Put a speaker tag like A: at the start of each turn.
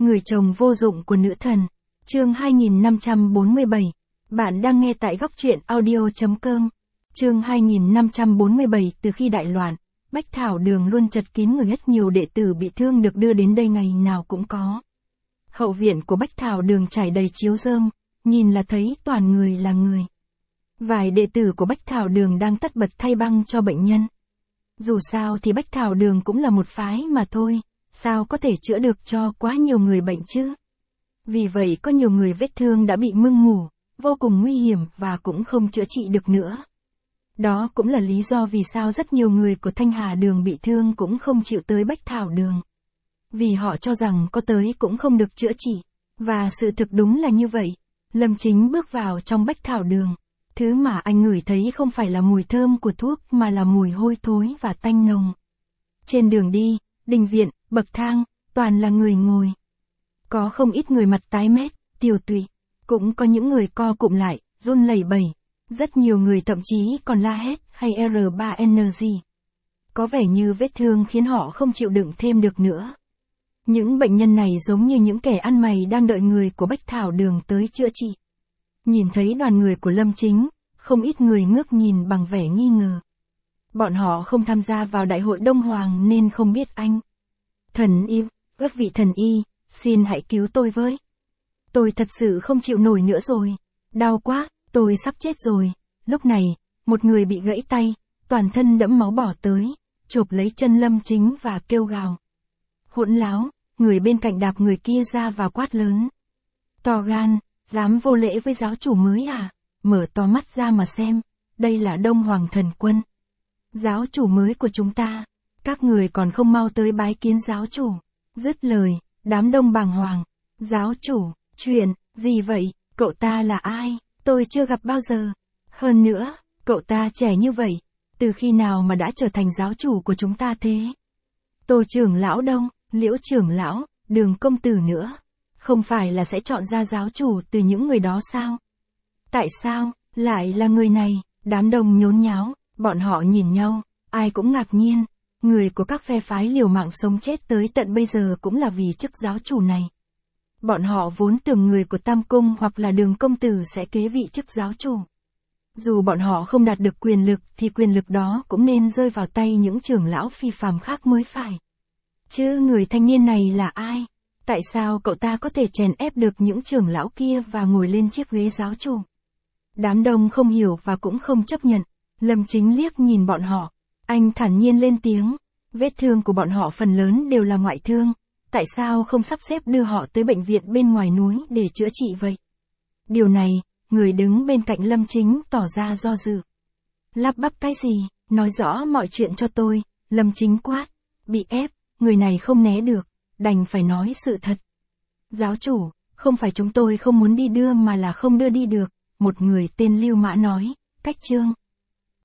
A: Người chồng vô dụng của nữ thần. Chương 2547. Bạn đang nghe tại góc truyện audio.com. Chương 2547. Từ khi đại loạn, Bách Thảo Đường luôn chật kín người, rất nhiều đệ tử bị thương được đưa đến đây ngày nào cũng có. Hậu viện của Bách Thảo Đường trải đầy chiếu rơm, nhìn là thấy toàn người là người. Vài đệ tử của Bách Thảo Đường đang tất bật thay băng cho bệnh nhân. Dù sao thì Bách Thảo Đường cũng là một phái mà thôi, sao có thể chữa được cho quá nhiều người bệnh chứ? Vì vậy có nhiều người vết thương đã bị mưng mủ, vô cùng nguy hiểm và cũng không chữa trị được nữa. Đó cũng là lý do vì sao rất nhiều người của Thanh Hà Đường bị thương cũng không chịu tới Bách Thảo Đường. Vì họ cho rằng có tới cũng không được chữa trị. Và sự thực đúng là như vậy. Lâm Chính bước vào trong Bách Thảo Đường. Thứ mà anh ngửi thấy không phải là mùi thơm của thuốc mà là mùi hôi thối và tanh nồng. Trên đường đi, đình viện, bậc thang, toàn là người ngồi. Có không ít người mặt tái mét, tiều tụy. Cũng có những người co cụm lại, run lẩy bẩy. Rất nhiều người thậm chí còn la hét hay R3NG. Có vẻ như vết thương khiến họ không chịu đựng thêm được nữa. Những bệnh nhân này giống như những kẻ ăn mày đang đợi người của Bách Thảo Đường tới chữa trị. Nhìn thấy đoàn người của Lâm Chính, không ít người ngước nhìn bằng vẻ nghi ngờ. Bọn họ không tham gia vào đại hội Đông Hoàng nên không biết anh. Thần y, các vị thần y, xin hãy cứu tôi với. Tôi thật sự không chịu nổi nữa rồi. Đau quá, tôi sắp chết rồi. Lúc này, một người bị gãy tay, toàn thân đẫm máu bỏ tới, chộp lấy chân Lâm Chính và kêu gào. Hỗn láo, người bên cạnh đạp người kia ra và quát lớn. To gan, dám vô lễ với giáo chủ mới à? Mở to mắt ra mà xem, đây là Đông Hoàng Thần Quân. Giáo chủ mới của chúng ta, các người còn không mau tới bái kiến giáo chủ. Dứt lời, đám đông bàng hoàng. Giáo chủ, chuyện, gì vậy, cậu ta là ai? Tôi chưa gặp bao giờ. Hơn nữa, cậu ta trẻ như vậy, từ khi nào mà đã trở thành giáo chủ của chúng ta thế? Tô trưởng lão đâu, Liễu trưởng lão, Đường công tử nữa. Không phải là sẽ chọn ra giáo chủ từ những người đó sao? Tại sao, lại là người này? Đám đông nhốn nháo, bọn họ nhìn nhau, ai cũng ngạc nhiên. Người của các phe phái liều mạng sống chết tới tận bây giờ cũng là vì chức giáo chủ này. Bọn họ vốn tưởng người của Tam Cung hoặc là Đường công tử sẽ kế vị chức giáo chủ. Dù bọn họ không đạt được quyền lực thì quyền lực đó cũng nên rơi vào tay những trưởng lão phi phàm khác mới phải. Chứ người thanh niên này là ai? Tại sao cậu ta có thể chèn ép được những trưởng lão kia và ngồi lên chiếc ghế giáo chủ? Đám đông không hiểu và cũng không chấp nhận. Lâm Chính liếc nhìn bọn họ. Anh thản nhiên lên tiếng. Vết thương của bọn họ phần lớn đều là ngoại thương. Tại sao không sắp xếp đưa họ tới bệnh viện bên ngoài núi để chữa trị vậy? Điều này, người đứng bên cạnh Lâm Chính tỏ ra do dự. Lắp bắp cái gì? Nói rõ mọi chuyện cho tôi. Lâm Chính quát. Bị ép, người này không né được. Đành phải nói sự thật. Giáo chủ, không phải chúng tôi không muốn đi đưa mà là không đưa đi được. Một người tên Lưu Mã nói. Cách chương.